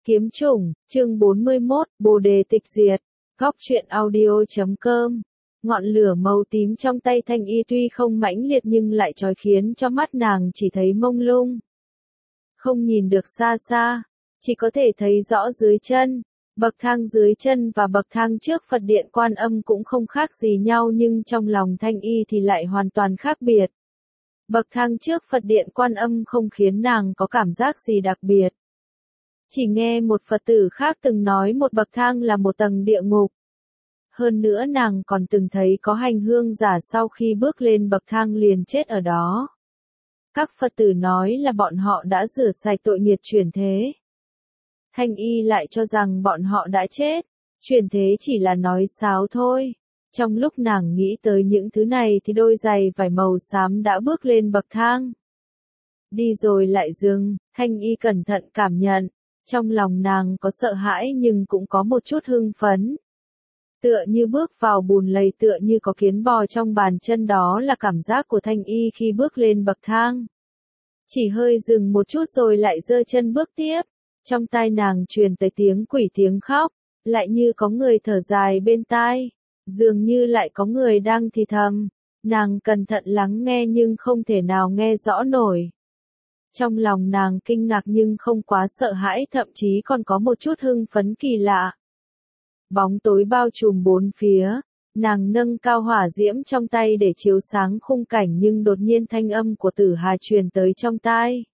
Kiếm chủng, chương 41, Bồ đề tịch diệt. Góc truyện audio.com. Ngọn lửa màu tím trong tay Thanh Y tuy không mãnh liệt nhưng lại chói khiến cho mắt nàng chỉ thấy mông lung. Không nhìn được xa xa, chỉ có thể thấy rõ dưới chân. Bậc thang dưới chân và bậc thang trước Phật điện Quan Âm cũng không khác gì nhau nhưng trong lòng Thanh Y thì lại hoàn toàn khác biệt. Bậc thang trước Phật điện Quan Âm không khiến nàng có cảm giác gì đặc biệt. Chỉ nghe một Phật tử khác từng nói một bậc thang là một tầng địa ngục. Hơn nữa nàng còn từng thấy có hành hương giả sau khi bước lên bậc thang liền chết ở đó. Các Phật tử nói là bọn họ đã rửa sạch tội nghiệp chuyển thế. Thanh Y lại cho rằng bọn họ đã chết, chuyển thế chỉ là nói sáo thôi. Trong lúc nàng nghĩ tới những thứ này thì đôi giày vải màu xám đã bước lên bậc thang. Đi rồi lại dừng, Thanh Y cẩn thận cảm nhận. Trong lòng nàng có sợ hãi nhưng cũng có một chút hưng phấn. Tựa như bước vào bùn lầy, tựa như có kiến bò trong bàn chân, đó là cảm giác của Thanh Y khi bước lên bậc thang. Chỉ hơi dừng một chút rồi lại giơ chân bước tiếp. Trong tai nàng truyền tới tiếng quỷ tiếng khóc, lại như có người thở dài bên tai, dường như lại có người đang thì thầm. Nàng cẩn thận lắng nghe nhưng không thể nào nghe rõ nổi. Trong lòng nàng kinh ngạc nhưng không quá sợ hãi, thậm chí còn có một chút hưng phấn kỳ lạ. Bóng tối bao trùm bốn phía, nàng nâng cao hỏa diễm trong tay để chiếu sáng khung cảnh nhưng đột nhiên thanh âm của Tử Hà truyền tới trong tai.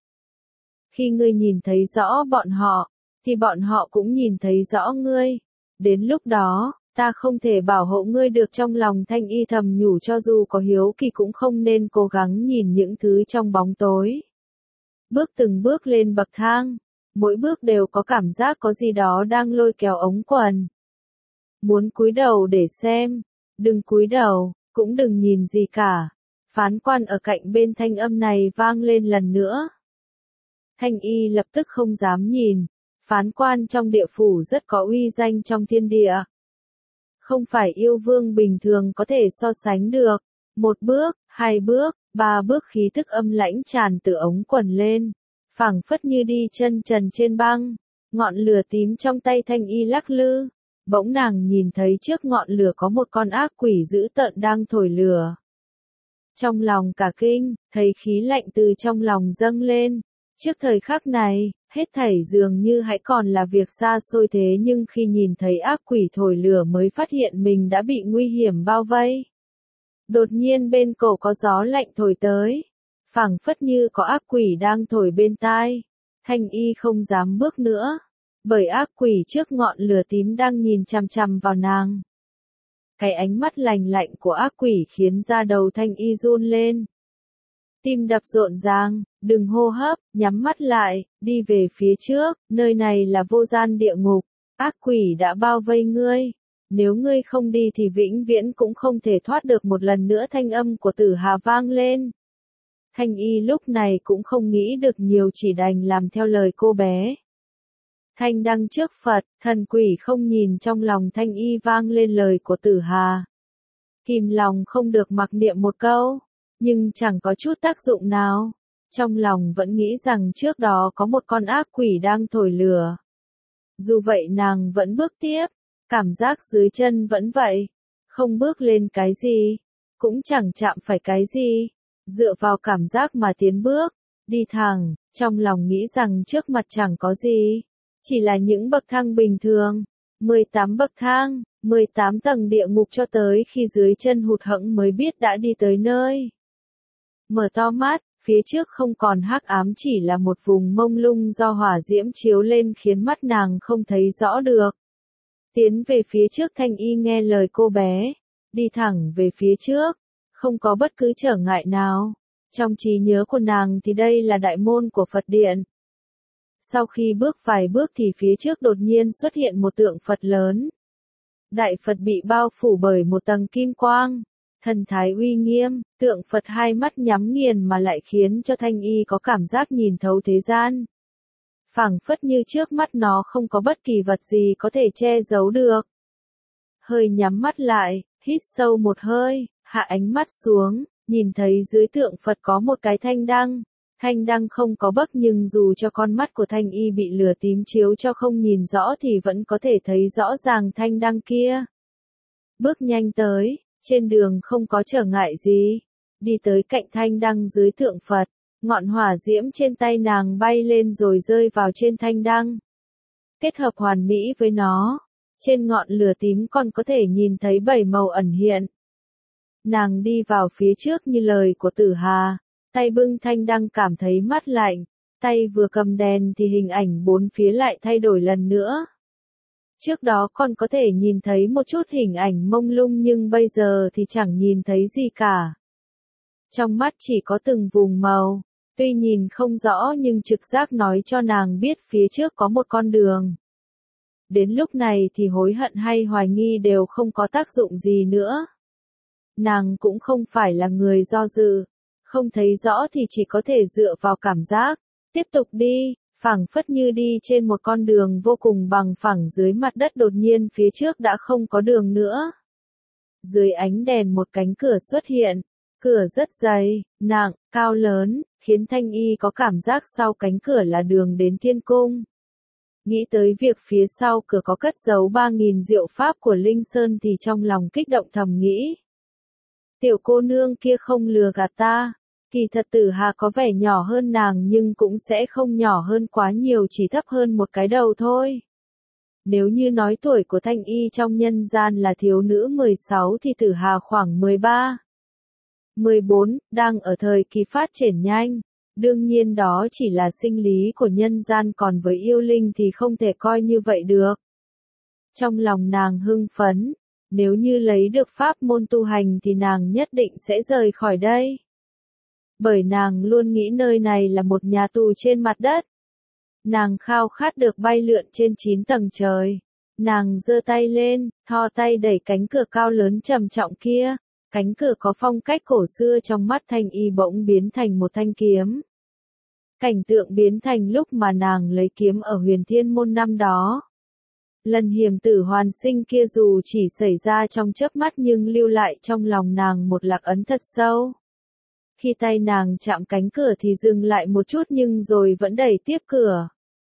Khi ngươi nhìn thấy rõ bọn họ, thì bọn họ cũng nhìn thấy rõ ngươi. Đến lúc đó, ta không thể bảo hộ ngươi được. Trong lòng Thanh Y thầm nhủ, cho dù có hiếu kỳ cũng không nên cố gắng nhìn những thứ trong bóng tối. Bước từng bước lên bậc thang, mỗi bước đều có cảm giác có gì đó đang lôi kéo ống quần. Muốn cúi đầu để xem, đừng cúi đầu, cũng đừng nhìn gì cả. Phán quan ở cạnh bên thanh âm này vang lên lần nữa. Thanh Y lập tức không dám nhìn, phán quan trong địa phủ rất có uy danh trong thiên địa. Không phải yêu vương bình thường có thể so sánh được. Một bước, hai bước, ba bước, khí tức âm lãnh tràn từ ống quần lên, phảng phất như đi chân trần trên băng. Ngọn lửa tím trong tay Thanh Y lắc lư, bỗng nàng nhìn thấy trước ngọn lửa có một con ác quỷ dữ tợn đang thổi lửa. Trong lòng cả kinh, thấy khí lạnh từ trong lòng dâng lên. Trước thời khắc này, hết thảy dường như hãy còn là việc xa xôi, thế nhưng khi nhìn thấy ác quỷ thổi lửa mới phát hiện mình đã bị nguy hiểm bao vây. Đột nhiên bên cổ có gió lạnh thổi tới, phảng phất như có ác quỷ đang thổi bên tai. Thanh Y không dám bước nữa, bởi ác quỷ trước ngọn lửa tím đang nhìn chằm chằm vào nàng. Cái ánh mắt lạnh lạnh của ác quỷ khiến da đầu Thanh Y run lên. Tim đập rộn ràng, đừng hô hấp, nhắm mắt lại, đi về phía trước, nơi này là vô gian địa ngục, ác quỷ đã bao vây ngươi. Nếu ngươi không đi thì vĩnh viễn cũng không thể thoát được. Một lần nữa thanh âm của Tử Hà vang lên. Thanh Y lúc này cũng không nghĩ được nhiều, chỉ đành làm theo lời cô bé. Thanh đăng trước Phật, thần quỷ không nhìn. Trong lòng Thanh Y vang lên lời của Tử Hà. Kìm lòng không được mặc niệm một câu, nhưng chẳng có chút tác dụng nào. Trong lòng vẫn nghĩ rằng trước đó có một con ác quỷ đang thổi lửa. Dù vậy nàng vẫn bước tiếp. Cảm giác dưới chân vẫn vậy, không bước lên cái gì, cũng chẳng chạm phải cái gì, dựa vào cảm giác mà tiến bước, đi thẳng, trong lòng nghĩ rằng trước mặt chẳng có gì, chỉ là những bậc thang bình thường, 18 bậc thang, 18 tầng địa ngục, cho tới khi dưới chân hụt hẫng mới biết đã đi tới nơi. Mở to mắt, phía trước không còn hắc ám, chỉ là một vùng mông lung do hỏa diễm chiếu lên khiến mắt nàng không thấy rõ được. Tiến về phía trước, Thanh Y nghe lời cô bé, đi thẳng về phía trước, không có bất cứ trở ngại nào. Trong trí nhớ của nàng thì đây là đại môn của Phật điện. Sau khi bước vài bước thì phía trước đột nhiên xuất hiện một tượng Phật lớn. Đại Phật bị bao phủ bởi một tầng kim quang, thần thái uy nghiêm, tượng Phật hai mắt nhắm nghiền mà lại khiến cho Thanh Y có cảm giác nhìn thấu thế gian. Phảng phất như trước mắt nó không có bất kỳ vật gì có thể che giấu được. Hơi nhắm mắt lại, hít sâu một hơi, hạ ánh mắt xuống, nhìn thấy dưới tượng Phật có một cái thanh đăng. Thanh đăng không có bấc nhưng dù cho con mắt của Thanh Y bị lửa tím chiếu cho không nhìn rõ thì vẫn có thể thấy rõ ràng thanh đăng kia. Bước nhanh tới, trên đường không có trở ngại gì. Đi tới cạnh thanh đăng dưới tượng Phật, ngọn hỏa diễm trên tay nàng bay lên rồi rơi vào trên thanh đăng. Kết hợp hoàn mỹ với nó, trên ngọn lửa tím còn có thể nhìn thấy 7 màu ẩn hiện. Nàng đi vào phía trước như lời của Tử Hà, tay bưng thanh đăng cảm thấy mát lạnh, tay vừa cầm đèn thì hình ảnh bốn phía lại thay đổi lần nữa. Trước đó còn có thể nhìn thấy một chút hình ảnh mông lung nhưng bây giờ thì chẳng nhìn thấy gì cả. Trong mắt chỉ có từng vùng màu, tuy nhìn không rõ nhưng trực giác nói cho nàng biết phía trước có một con đường. Đến lúc này thì hối hận hay hoài nghi đều không có tác dụng gì nữa. Nàng cũng không phải là người do dự, không thấy rõ thì chỉ có thể dựa vào cảm giác, tiếp tục đi, phảng phất như đi trên một con đường vô cùng bằng phẳng dưới mặt đất đột nhiên phía trước đã không có đường nữa. Dưới ánh đèn một cánh cửa xuất hiện, cửa rất dày, nặng, cao lớn, khiến Thanh Y có cảm giác sau cánh cửa là đường đến thiên cung. Nghĩ tới việc phía sau cửa có cất giấu 3.000 diệu pháp của Linh Sơn thì trong lòng kích động thầm nghĩ. Tiểu cô nương kia không lừa gạt ta, kỳ thật Tử Hà có vẻ nhỏ hơn nàng nhưng cũng sẽ không nhỏ hơn quá nhiều, chỉ thấp hơn một cái đầu thôi. Nếu như nói tuổi của Thanh Y trong nhân gian là thiếu nữ 16 thì Tử Hà khoảng 13, 14, đang ở thời kỳ phát triển nhanh. Đương nhiên đó chỉ là sinh lý của nhân gian, còn với yêu linh thì không thể coi như vậy được. Trong lòng nàng hưng phấn, nếu như lấy được pháp môn tu hành thì nàng nhất định sẽ rời khỏi đây. Bởi nàng luôn nghĩ nơi này là một nhà tù trên mặt đất. Nàng khao khát được bay lượn trên 9 tầng trời. Nàng giơ tay lên, thò tay đẩy cánh cửa cao lớn trầm trọng kia. Cánh cửa có phong cách cổ xưa, trong mắt Thanh Y bỗng biến thành một thanh kiếm. Cảnh tượng biến thành lúc mà nàng lấy kiếm ở Huyền Thiên Môn năm đó. Lần hiểm tử hoàn sinh kia dù chỉ xảy ra trong chớp mắt nhưng lưu lại trong lòng nàng một lạc ấn thật sâu. Khi tay nàng chạm cánh cửa thì dừng lại một chút nhưng rồi vẫn đẩy tiếp cửa.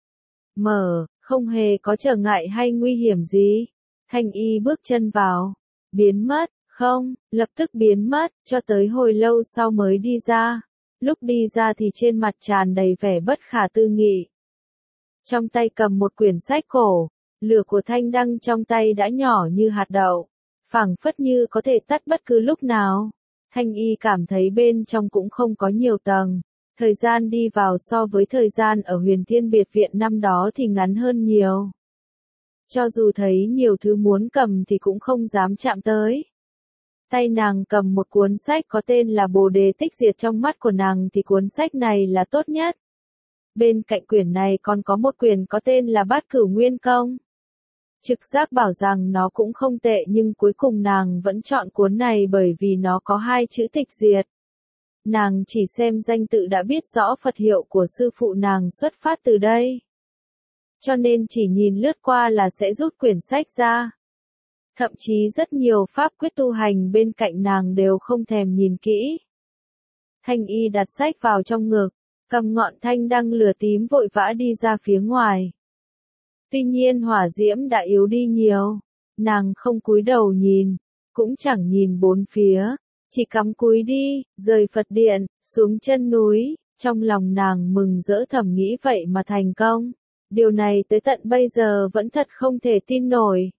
Mở, không hề có trở ngại hay nguy hiểm gì. Thanh Y bước chân vào, biến mất, không, lập tức biến mất, cho tới hồi lâu sau mới đi ra. Lúc đi ra thì trên mặt tràn đầy vẻ bất khả tư nghị. Trong tay cầm một quyển sách cổ, lửa của thanh đăng trong tay đã nhỏ như hạt đậu, phảng phất như có thể tắt bất cứ lúc nào. Thanh Y cảm thấy bên trong cũng không có nhiều tầng, thời gian đi vào so với thời gian ở Huyền Thiên Biệt Viện năm đó thì ngắn hơn nhiều. Cho dù thấy nhiều thứ muốn cầm thì cũng không dám chạm tới. Tay nàng cầm một cuốn sách có tên là Bồ Đề Tích Diệt, trong mắt của nàng thì cuốn sách này là tốt nhất. Bên cạnh quyển này còn có một quyển có tên là Bát Cửu Nguyên Công. Trực giác bảo rằng nó cũng không tệ nhưng cuối cùng nàng vẫn chọn cuốn này bởi vì nó có 2 chữ tịch diệt. Nàng chỉ xem danh tự đã biết rõ Phật hiệu của sư phụ nàng xuất phát từ đây. Cho nên chỉ nhìn lướt qua là sẽ rút quyển sách ra. Thậm chí rất nhiều pháp quyết tu hành bên cạnh nàng đều không thèm nhìn kỹ. Thanh Y đặt sách vào trong ngực, cầm ngọn thanh đăng lửa tím vội vã đi ra phía ngoài. Tuy nhiên hỏa diễm đã yếu đi nhiều, nàng không cúi đầu nhìn, cũng chẳng nhìn bốn phía, chỉ cắm cúi đi, rời Phật điện, xuống chân núi, trong lòng nàng mừng rỡ thầm nghĩ vậy mà thành công. Điều này tới tận bây giờ vẫn thật không thể tin nổi.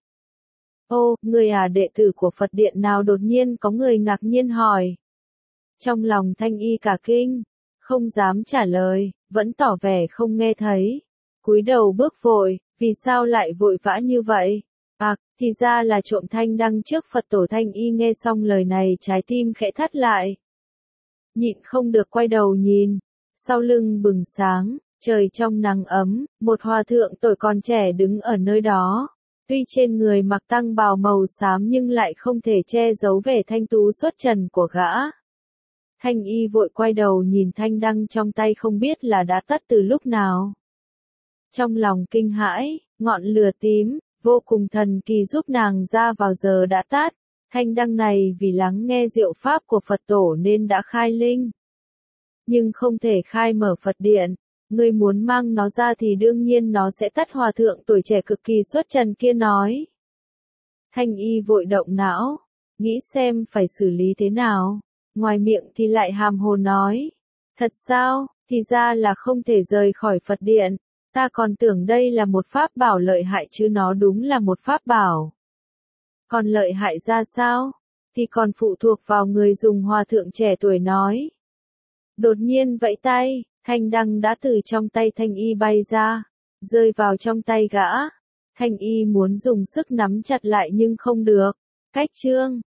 Ô, người đệ tử của Phật điện nào? Đột nhiên có người ngạc nhiên hỏi. Trong lòng Thanh Y cả kinh, không dám trả lời, vẫn tỏ vẻ không nghe thấy. Cúi đầu bước vội, vì sao lại vội vã như vậy? Thì ra là trộm thanh đăng trước Phật tổ. Thanh Y nghe xong lời này trái tim khẽ thắt lại. Nhịn không được quay đầu nhìn, sau lưng bừng sáng, trời trong nắng ấm, một hòa thượng tuổi còn trẻ đứng ở nơi đó. Tuy trên người mặc tăng bào màu xám nhưng lại không thể che giấu vẻ thanh tú xuất trần của gã. Thanh Y vội quay đầu nhìn thanh đăng trong tay không biết là đã tắt từ lúc nào. Trong lòng kinh hãi, ngọn lửa tím, vô cùng thần kỳ giúp nàng ra vào giờ đã tắt. Thanh đăng này vì lắng nghe diệu pháp của Phật tổ nên đã khai linh. nhưng không thể khai mở Phật điện. Ngươi muốn mang nó ra thì đương nhiên nó sẽ tắt, hòa thượng tuổi trẻ cực kỳ xuất trần kia nói. Thanh y vội động não, nghĩ xem phải xử lý thế nào, ngoài miệng thì lại hàm hồ nói. Thật sao, thì ra là không thể rời khỏi Phật điện, ta còn tưởng đây là một pháp bảo lợi hại chứ nó đúng là một pháp bảo. Còn lợi hại ra sao? Thì còn phụ thuộc vào người dùng, hòa thượng trẻ tuổi nói. Đột nhiên vẫy tay, thanh đăng đã từ trong tay thanh y bay ra, rơi vào trong tay gã. Thanh y muốn dùng sức nắm chặt lại nhưng không được. Cách chương